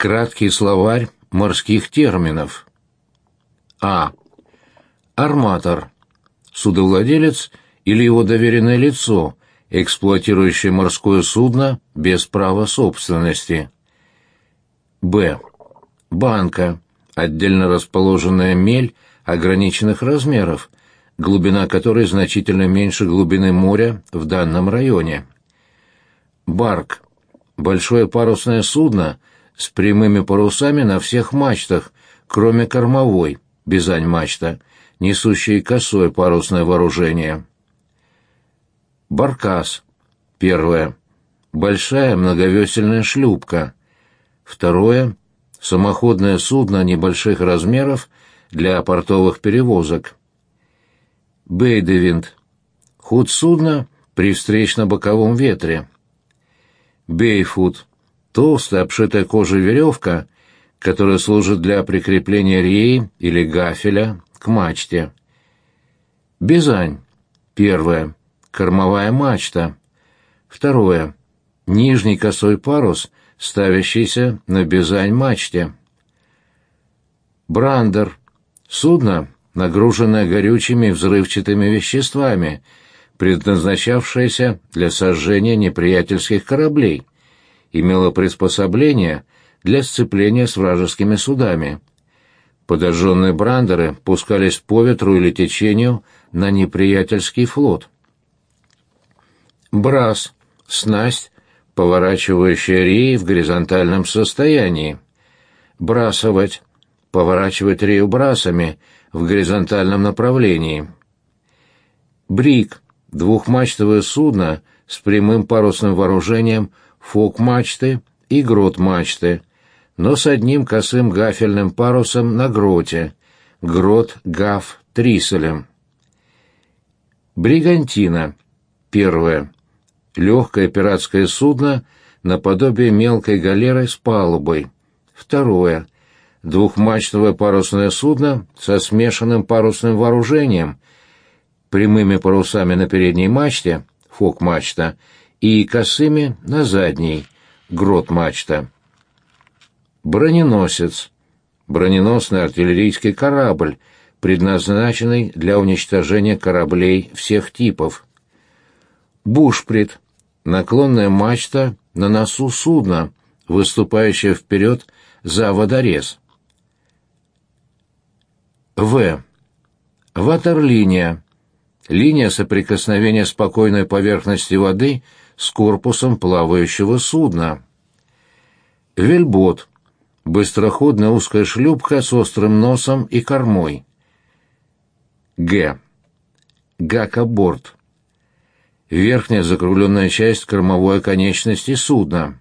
Краткий словарь морских терминов. А. Арматор. Судовладелец или его доверенное лицо, эксплуатирующее морское судно без права собственности. Б. Банка. Отдельно расположенная мель ограниченных размеров, глубина которой значительно меньше глубины моря в данном районе. Барк. Большое парусное судно с прямыми парусами на всех мачтах, кроме кормовой, бизань-мачта, несущей косое парусное вооружение. Баркас. Первое. Большая многовесельная шлюпка. Второе. Самоходное судно небольших размеров для портовых перевозок. Бейдевинд. Худ судна при встречно-боковом ветре. Бейфут. Толстая, обшитая кожей веревка, которая служит для прикрепления реи или гафеля к мачте. Бизань. Первое. Кормовая мачта. Второе. Нижний косой парус, ставящийся на бизань-мачте. Брандер. Судно, нагруженное горючими и взрывчатыми веществами, предназначавшееся для сожжения неприятельских кораблей, имело приспособление для сцепления с вражескими судами. Подожженные брандеры пускались по ветру или течению на неприятельский флот. Брас — снасть, поворачивающая реи в горизонтальном состоянии. Брасовать — поворачивать рею брасами в горизонтальном направлении. Брик — двухмачтовое судно с прямым парусным вооружением фок-мачты и грот-мачты, но с одним косым гафельным парусом на гроте, грот-гаф-триселем. Бригантина. Первое. Легкое пиратское судно наподобие мелкой галеры с палубой. Второе. Двухмачтовое парусное судно со смешанным парусным вооружением, прямыми парусами на передней мачте, фок-мачта, и косыми на задней, грот-мачта. Броненосец. Броненосный артиллерийский корабль, предназначенный для уничтожения кораблей всех типов. Бушприт. Наклонная мачта на носу судна, выступающая вперед за водорез. В. Ватерлиния. Линия соприкосновения спокойной поверхности воды с корпусом плавающего судна. Вельбот. Быстроходная узкая шлюпка с острым носом и кормой. Г. Гакоборт. Верхняя закругленная часть кормовой оконечности судна.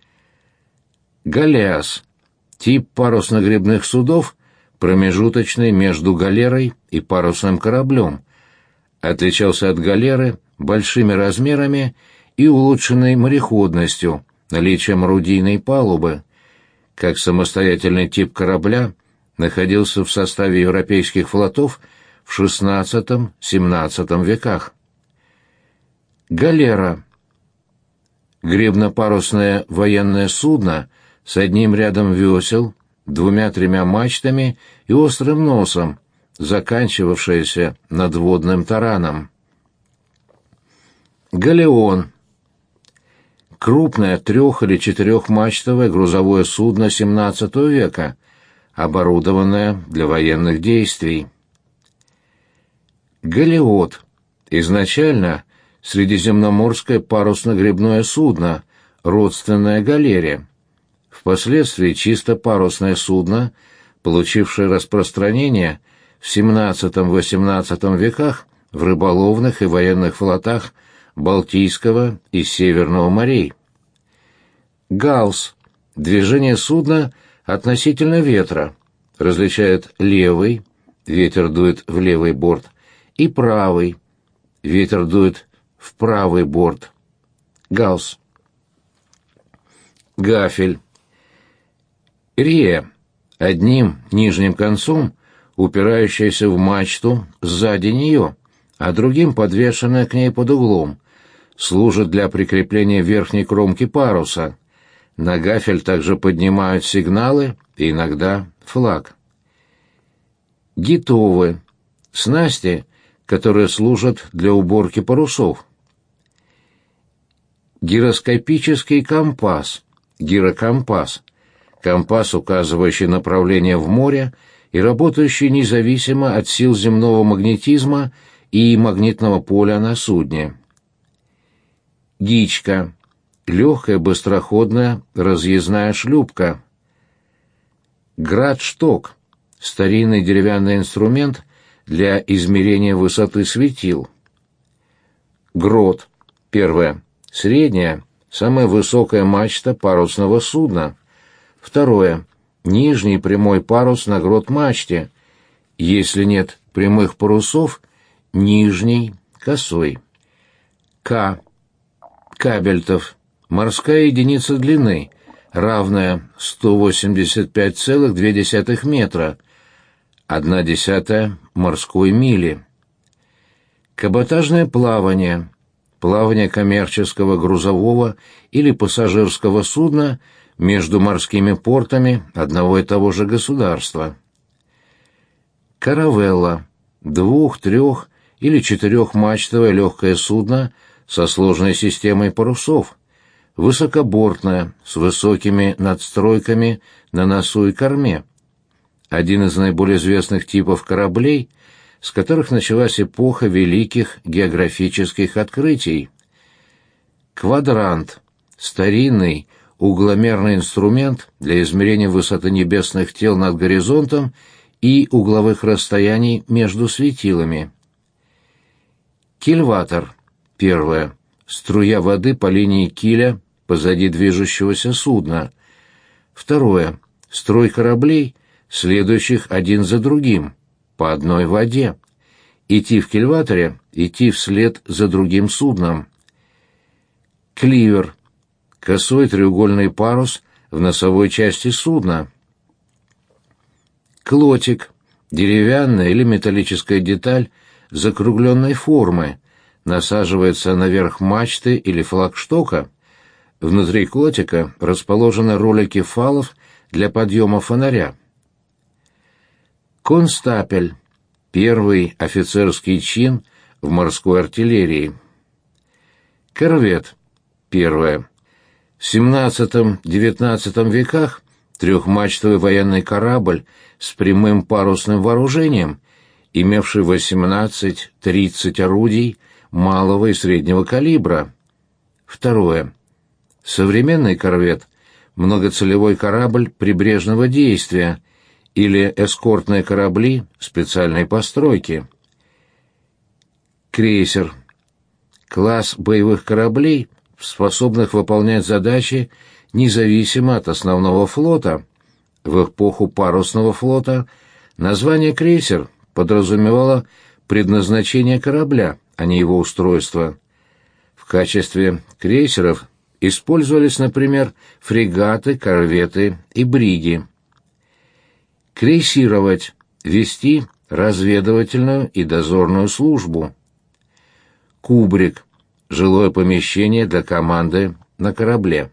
Галеас. Тип парусно-гребных судов, промежуточный между галерой и парусным кораблем. Отличался от галеры большими размерами и улучшенной мореходностью, наличием орудийной палубы. Как самостоятельный тип корабля находился в составе европейских флотов в XVI-XVII веках. Галера. Гребно-парусное военное судно с одним рядом весел, двумя-тремя мачтами и острым носом, заканчивавшееся надводным тараном. Галеон. Крупное 3- или 4-мачтовое грузовое судно XVII века, оборудованное для военных действий. Галеот. Изначально средиземноморское парусно-гребное судно, родственное галере. Впоследствии чисто парусное судно, получившее распространение в XVII-XVIII веках в рыболовных и военных флотах Балтийского и Северного морей. Галс. Движение судна относительно ветра. Различает левый, ветер дует в левый борт, и правый, ветер дует в правый борт. Галс. Гафель. Рия. Одним нижним концом упирающаяся в мачту сзади нее, а другим подвешенная к ней под углом, служит для прикрепления верхней кромки паруса. На гафель также поднимают сигналы и иногда флаг. Гитовы — снасти, которые служат для уборки парусов. Гироскопический компас, гирокомпас, компас, указывающий направление в море и работающий независимо от сил земного магнетизма и магнитного поля на судне. Гичка — легкая, быстроходная, разъездная шлюпка. Градшток — старинный деревянный инструмент для измерения высоты светил. Грот — первое. Средняя, самая высокая мачта парусного судна. Второе. Нижний прямой парус на грот-мачте. Если нет прямых парусов, нижний косой. К. Кабельтов. Морская единица длины, равная 185,2 метра, 1/10 морской мили. Каботажное плавание. Плавание коммерческого, грузового или пассажирского судна между морскими портами одного и того же государства. Каравелла — 2-, 3- или 4-мачтовое легкое судно со сложной системой парусов, высокобортное, с высокими надстройками на носу и корме. Один из наиболее известных типов кораблей, с которых началась эпоха великих географических открытий. Квадрант — старинный угломерный инструмент для измерения высоты небесных тел над горизонтом и угловых расстояний между светилами. Кильватор — первое. Струя воды по линии киля позади движущегося судна. Второе. Строй кораблей, следующих один за другим, по одной воде. Идти в кильваторе, идти вслед за другим судном. Кливер — косой треугольный парус в носовой части судна. Клотик — деревянная или металлическая деталь закругленной формы, насаживается наверх мачты или флагштока. Внутри клотика расположены ролики фалов для подъема фонаря. Констапель — первый офицерский чин в морской артиллерии. Корвет — первое. В XVII-XIX веках трехмачтовый военный корабль с прямым парусным вооружением, имевший 18-30 орудий малого и среднего калибра. Второе. Современный корвет — многоцелевой корабль прибрежного действия или эскортные корабли специальной постройки. Крейсер — класс боевых кораблей, способных выполнять задачи независимо от основного флота. В эпоху парусного флота название «крейсер» подразумевало предназначение корабля, а не его устройство. В качестве крейсеров использовались, например, фрегаты, корветы и бриги. Крейсировать — вести разведывательную и дозорную службу. Кубрик — жилое помещение для команды на корабле.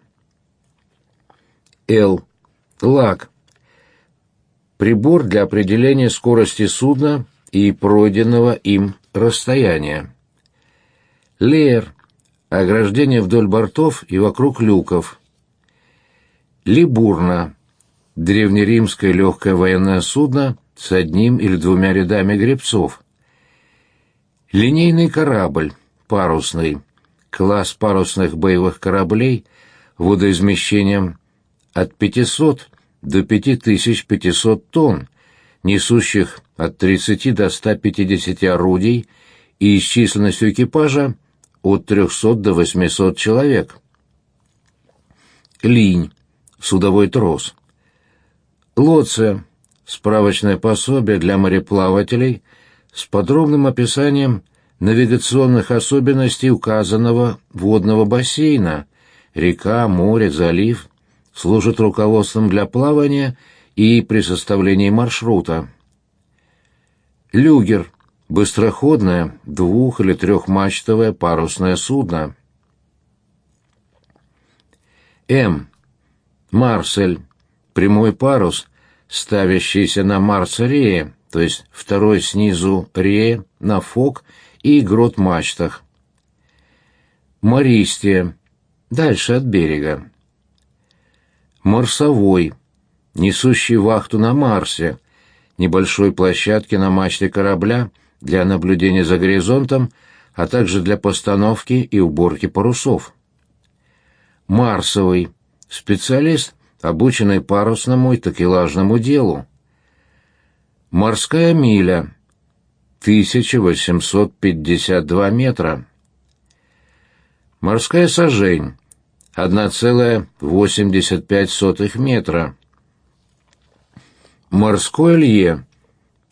Лаг — прибор для определения скорости судна и пройденного им расстояния. Леер — ограждение вдоль бортов и вокруг люков. Либурна — древнеримское легкое военное судно с одним или двумя рядами гребцов. Линейный корабль, парусный, класс парусных боевых кораблей водоизмещением от 500 до 5500 тонн, несущих от 30 до 150 орудий и с численностью экипажа от 300 до 800 человек. Линь — судовой трос. Лоция — справочное пособие для мореплавателей с подробным описанием навигационных особенностей указанного водного бассейна, река, море, залив, служит руководством для плавания и при составлении маршрута. Люгер — быстроходное 2- или 3-мачтовое парусное судно. Марсель — прямой парус, ставящийся на марс-рее, то есть второй снизу рее, на фок и грот-мачтах. Мористия — дальше от берега. Марсовой — несущий вахту на Марсе, небольшой площадке на мачте корабля для наблюдения за горизонтом, а также для постановки и уборки парусов. Марсовый — специалист, обученный парусному и такелажному делу. Морская миля — 1852 метра. Морская сажень — 1,85 метра. Морское лье —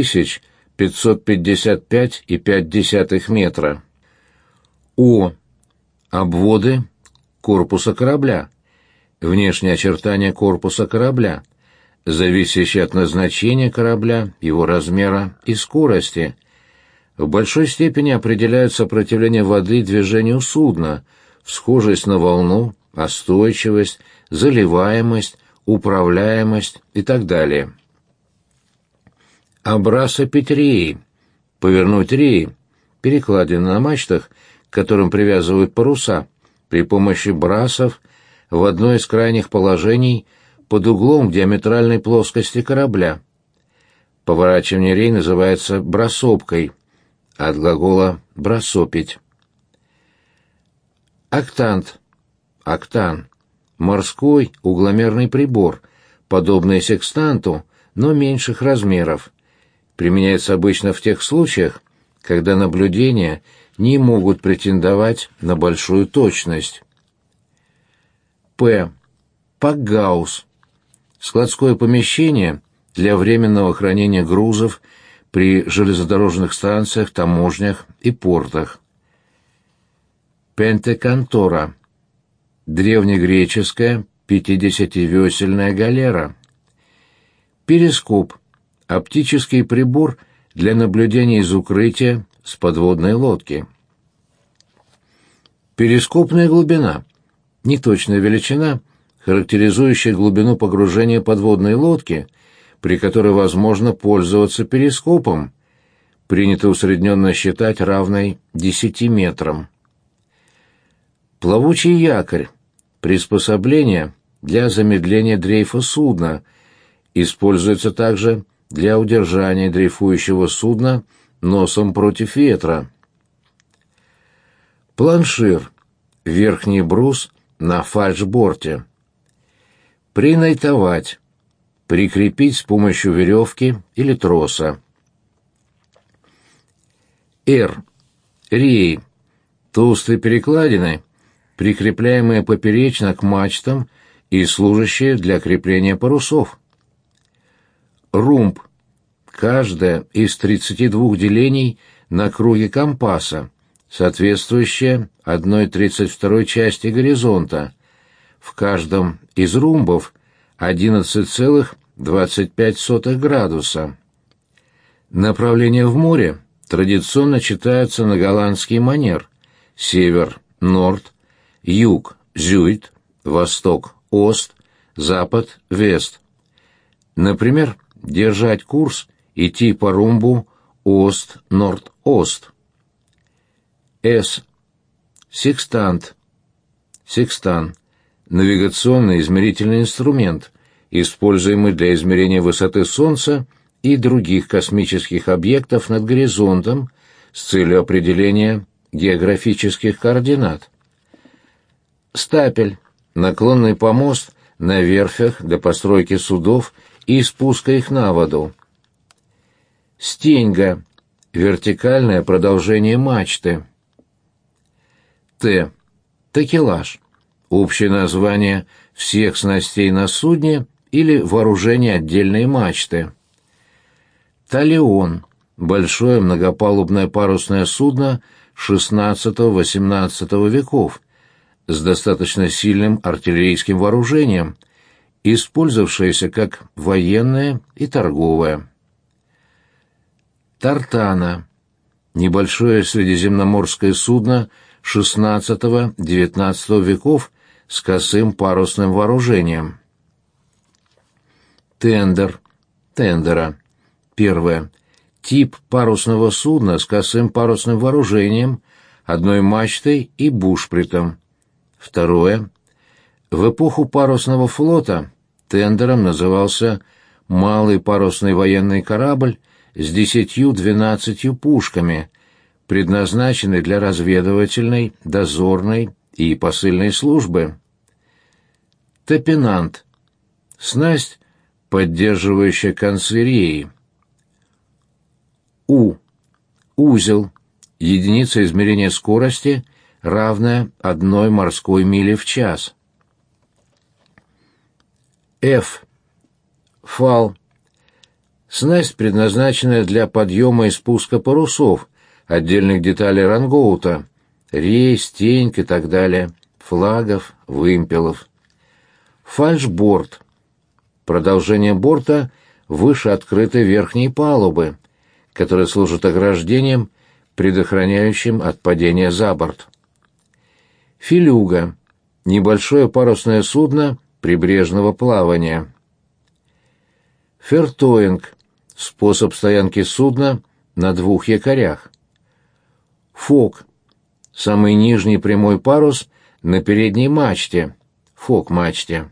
5555,5 метра. О. Обводы корпуса корабля. Внешние очертания корпуса корабля, зависящие от назначения корабля, его размера и скорости, в большой степени определяют сопротивление воды движению судна, всхожесть на волну, остойчивость, заливаемость, управляемость и так далее. Обрасывать реи, повернуть реи, перекладины на мачтах, к которым привязывают паруса, при помощи брасов в одно из крайних положений под углом к диаметральной плоскости корабля. Поворачивание рей называется брасовкой, от глагола «брасопить». Октант, октан, морской угломерный прибор, подобный секстанту, но меньших размеров. Применяется обычно в тех случаях, когда наблюдения не могут претендовать на большую точность. П. Пакгаус. Складское помещение для временного хранения грузов при железнодорожных станциях, таможнях и портах. Пентекантора. Древнегреческая 50-весельная галера. Перископ. Оптический прибор для наблюдения из укрытия с подводной лодки. Перископная глубина. Неточная величина, характеризующая глубину погружения подводной лодки, при которой возможно пользоваться перископом, принято усредненно считать равной 10 метрам. Плавучий якорь. Приспособление для замедления дрейфа судна. Используется также для удержания дрейфующего судна носом против ветра. Планшир. Верхний брус на фальшборте. Принайтовать. Прикрепить с помощью веревки или троса. Р. Реи. Толстые перекладины, прикрепляемые поперечно к мачтам и служащие для крепления парусов. Румб. Каждое из 32 делений на круге компаса, соответствующее 1/32 части горизонта. В каждом из румбов 11,25 градуса. Направление в море традиционно читаются на голландский манер: север – норд, юг – зюит, восток – ост, запад – вест. Например, держать курс, идти по румбу ост-норд-ост. С. Секстант. Секстан. Навигационный измерительный инструмент, используемый для измерения высоты Солнца и других космических объектов над горизонтом с целью определения географических координат. Стапель. Наклонный помост на верфях для постройки судов и спуска их на воду. Стеньга. Вертикальное продолжение мачты. Т. Такелаж. Общее название всех снастей на судне или вооружения отдельной мачты. Талион. Большое многопалубное парусное судно XVI-XVIII веков с достаточно сильным артиллерийским вооружением, использовавшееся как военное и торговое. Тартана. Небольшое средиземноморское судно XVI-XIX веков с косым парусным вооружением. Тендер. Тендера. Первое. Тип парусного судна с косым парусным вооружением, одной мачтой и бушпритом. Второе. В эпоху парусного флота тендером назывался малый парусный военный корабль с 10-12 пушками, предназначенный для разведывательной, дозорной и посыльной службы. Топинант. Снасть, поддерживающая концы реи. Узел. Единица измерения скорости, равная 1 морской миле в час. Фал. Снасть, предназначенная для подъема и спуска парусов, отдельных деталей рангоута, рей, стеньк и так далее, флагов, вымпелов. Фальшборд. Продолжение борта выше открытой верхней палубы, которая служит ограждением, предохраняющим от падения за борт. Филюга. Небольшое парусное судно прибрежного плавания. Фертоинг. Способ стоянки судна на 2 якорях. Фок. Самый нижний прямой парус на передней мачте, фок-мачте.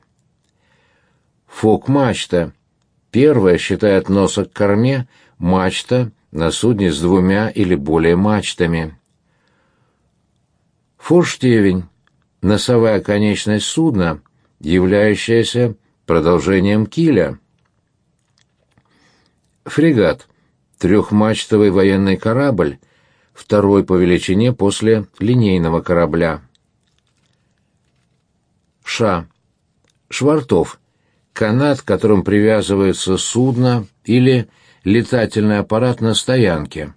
Фок-мачта. Первая, считая от носа к корме, мачта на судне с 2 или более мачтами. Форштевень. Носовая конечность судна, являющаяся продолжением киля. Фрегат. 3-мачтовый военный корабль, второй по величине после линейного корабля. Швартов. Канат, к которым привязывается судно или летательный аппарат на стоянке.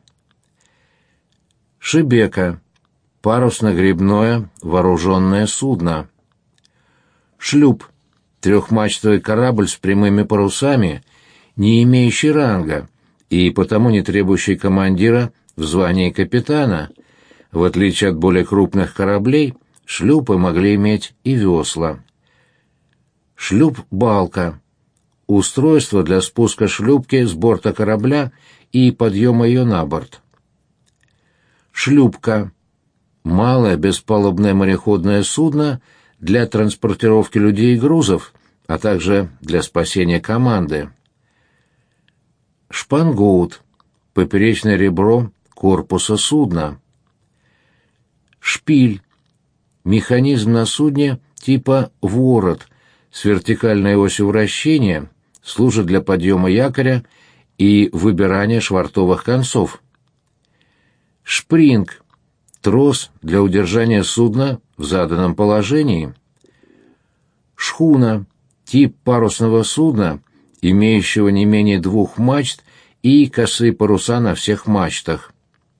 Шебека. Парусно-гребное вооруженное судно. Шлюп. 3-мачтовый корабль с прямыми парусами, не имеющий ранга и потому не требующий командира в звании капитана. В отличие от более крупных кораблей, шлюпы могли иметь и весла. Шлюп-балка. Устройство для спуска шлюпки с борта корабля и подъема ее на борт. Шлюпка. Малое беспалубное мореходное судно для транспортировки людей и грузов, а также для спасения команды. Шпангоут. Поперечное ребро корпуса судна. Шпиль. Механизм на судне типа ворот с вертикальной осью вращения, служит для подъема якоря и выбирания швартовых концов. Шпринг. Трос для удержания судна в заданном положении. Шхуна. Тип парусного судна, имеющего не менее 2 мачт и косые паруса на всех мачтах.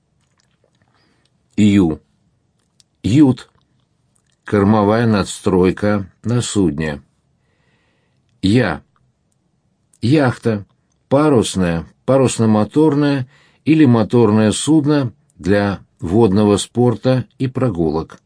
Ют. Кормовая надстройка на судне. Яхта. Парусное, парусно-моторное или моторное судно для водного спорта и прогулок.